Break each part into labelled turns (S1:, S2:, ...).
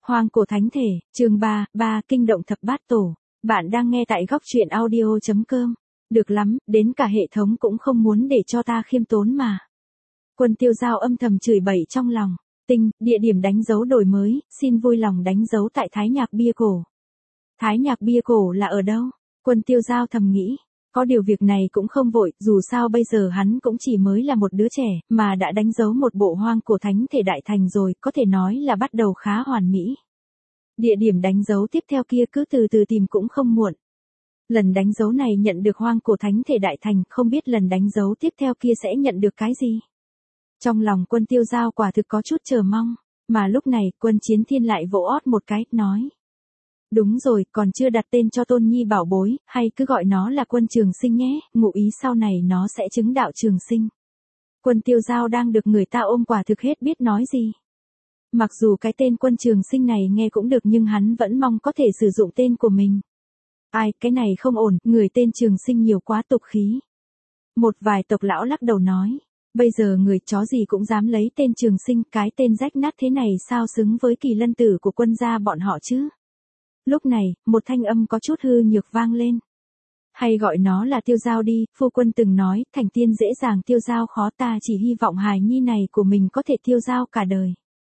S1: Hoang cổ thánh thể, chương 3, kinh động thập bát tổ. Bạn đang nghe tại góc truyện audio.com. Được lắm, đến cả hệ thống cũng không muốn để cho ta khiêm tốn mà. Quân Tiêu Giao âm thầm chửi bậy trong lòng. Địa điểm đánh dấu đổi mới, xin vui lòng đánh dấu tại Thái Nhạc Bia Cổ. Thái Nhạc Bia Cổ là ở đâu? Quân Tiêu Giao thầm nghĩ. Có điều việc này cũng không vội, dù sao bây giờ hắn cũng chỉ mới là một đứa trẻ, mà đã đánh dấu một bộ hoang cổ thánh thể đại thành rồi, có thể nói là bắt đầu khá hoàn mỹ. Địa điểm đánh dấu tiếp theo kia cứ từ từ tìm cũng không muộn. Lần đánh dấu này nhận được hoang cổ thánh thể đại thành, không biết lần đánh dấu tiếp theo kia sẽ nhận được cái gì. Trong lòng Quân Tiêu Giao quả thực có chút chờ mong, mà lúc này Quân Chiến Thiên lại vỗ ót một cái, nói. Đúng rồi, còn chưa đặt tên cho Tôn Nhi bảo bối, hay cứ gọi nó là Quân Trường Sinh nhé, ngụ ý sau này nó sẽ chứng đạo trường sinh. Quân Tiêu Giao đang được người ta ôm quả thực hết biết nói gì. Mặc dù cái tên Quân Trường Sinh này nghe cũng được nhưng hắn vẫn mong có thể sử dụng tên của mình. Ai, cái này không ổn, người tên Trường Sinh nhiều quá tục khí. Một vài tộc lão lắc đầu nói, bây giờ người chó gì cũng dám lấy tên Trường Sinh, cái tên rách nát thế này sao xứng với Kỳ Lân tử của Quân gia bọn họ chứ. Lúc này, một thanh âm có chút hư nhược vang lên. Hay gọi nó là Tiêu Giao đi, phu quân từng nói, thành tiên dễ dàng tiêu dao khó, ta chỉ hy vọng hài nhi này của mình có thể tiêu dao cả đời.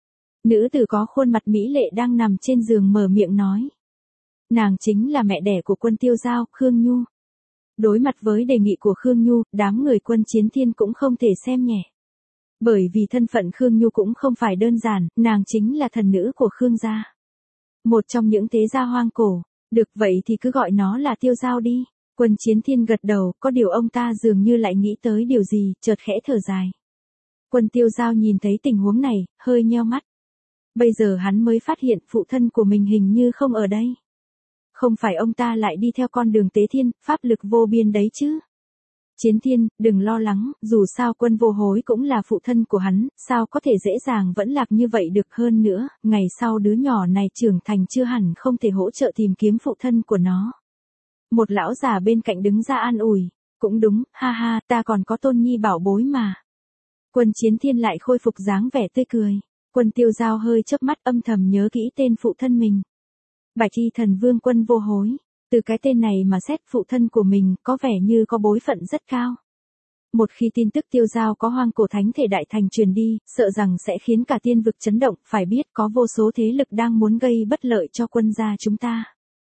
S1: Nữ tử có khuôn mặt mỹ lệ đang nằm trên giường mở miệng nói. Nàng chính là mẹ đẻ của Quân Tiêu Giao, Khương Nhu. Đối mặt với đề nghị của Khương Nhu, đám người Quân Chiến Thiên cũng không thể xem nhẹ. Bởi vì thân phận Khương Nhu cũng không phải đơn giản, nàng chính là thần nữ của Khương gia. Một trong những thế gia hoang cổ. Được vậy thì cứ gọi nó là Tiêu Giao đi. Quân Chiến Thiên gật đầu, có điều ông ta dường như lại nghĩ tới điều gì, chợt khẽ thở dài. Quân Tiêu Giao nhìn thấy tình huống này, hơi nheo mắt. Bây giờ hắn mới phát hiện phụ thân của mình hình như không ở đây. Không phải ông ta lại đi theo con đường tế thiên, pháp lực vô biên đấy chứ. Chiến Thiên, đừng lo lắng, dù sao Quân Vô Hối cũng là phụ thân của hắn, sao có thể dễ dàng vẫn lạc như vậy được, hơn nữa, ngày sau đứa nhỏ này trưởng thành chưa hẳn không thể hỗ trợ tìm kiếm phụ thân của nó. Một lão già bên cạnh đứng ra an ủi, cũng đúng, ha ha, ta còn có Tôn Nhi bảo bối mà. Quân Chiến Thiên lại khôi phục dáng vẻ tươi cười. Quân Tiêu Giao hơi chớp mắt âm thầm nhớ kỹ tên phụ thân mình. Bạch Y Thần Vương Quân Vô Hối. Từ cái tên này mà xét phụ thân của mình có vẻ như có bối phận rất cao. Một khi tin tức Tiêu Giao có hoang cổ thánh thể đại thành truyền đi, sợ rằng sẽ khiến cả tiên vực chấn động, phải biết có vô số thế lực đang muốn gây bất lợi cho quân gia chúng ta.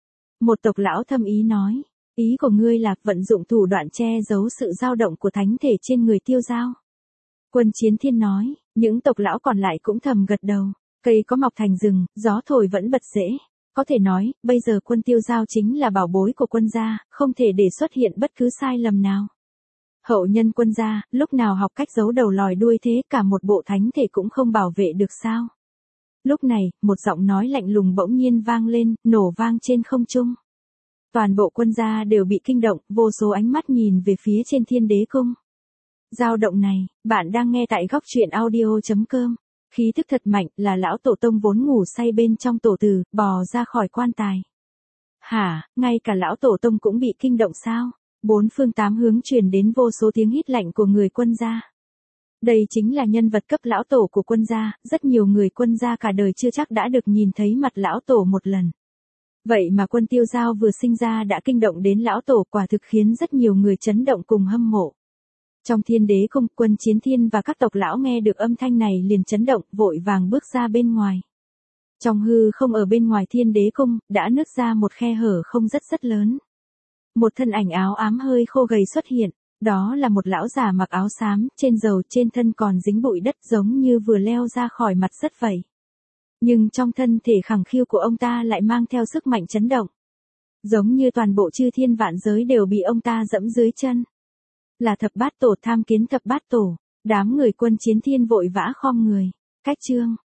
S1: Một tộc lão thâm ý nói, ý của ngươi là vận dụng thủ đoạn che giấu sự dao động của thánh thể trên người Tiêu Giao. Quân Chiến Thiên nói, những tộc lão còn lại cũng thầm gật đầu, cây có mọc thành rừng, gió thổi vẫn bật rễ. Có thể nói, bây giờ Quân Tiêu Giao chính là bảo bối của quân gia, không thể để xuất hiện bất cứ sai lầm nào. Hậu nhân quân gia, lúc nào học cách giấu đầu lòi đuôi thế, cả một bộ thánh thể cũng không bảo vệ được sao. Lúc này, một giọng nói lạnh lùng bỗng nhiên vang lên, nổ vang trên không trung. Toàn bộ quân gia đều bị kinh động, vô số ánh mắt nhìn về phía trên Thiên Đế Cung. Dao động này, bạn đang nghe tại góc truyện audio.com. Khí thức thật mạnh, là lão tổ tông vốn ngủ say bên trong tổ tử, bò ra khỏi quan tài. Hả, ngay cả lão tổ tông cũng bị kinh động sao? Bốn phương tám hướng truyền đến vô số tiếng hít lạnh của người quân gia. Đây chính là nhân vật cấp lão tổ của quân gia, rất nhiều người quân gia cả đời chưa chắc đã được nhìn thấy mặt lão tổ một lần. Vậy mà Quân Tiêu Giao vừa sinh ra đã kinh động đến lão tổ, quả thực khiến rất nhiều người chấn động cùng hâm mộ. Trong Thiên Đế Cung, Quân Chiến Thiên và các tộc lão nghe được âm thanh này liền chấn động, vội vàng bước ra bên ngoài. Trong hư không ở bên ngoài Thiên Đế Cung, đã nứt ra một khe hở không rất lớn. Một thân ảnh áo ám hơi khô gầy xuất hiện, đó là một lão già mặc áo xám, trên râu trên thân còn dính bụi đất giống như vừa leo ra khỏi mặt đất vậy. Nhưng trong thân thể khẳng khiu của ông ta lại mang theo sức mạnh chấn động. Giống như toàn bộ chư thiên vạn giới đều bị ông ta dẫm dưới chân. Là thập bát tổ, tham kiến thập bát tổ. Đám người Quân Chiến Thiên vội vã khom người. Cách chương.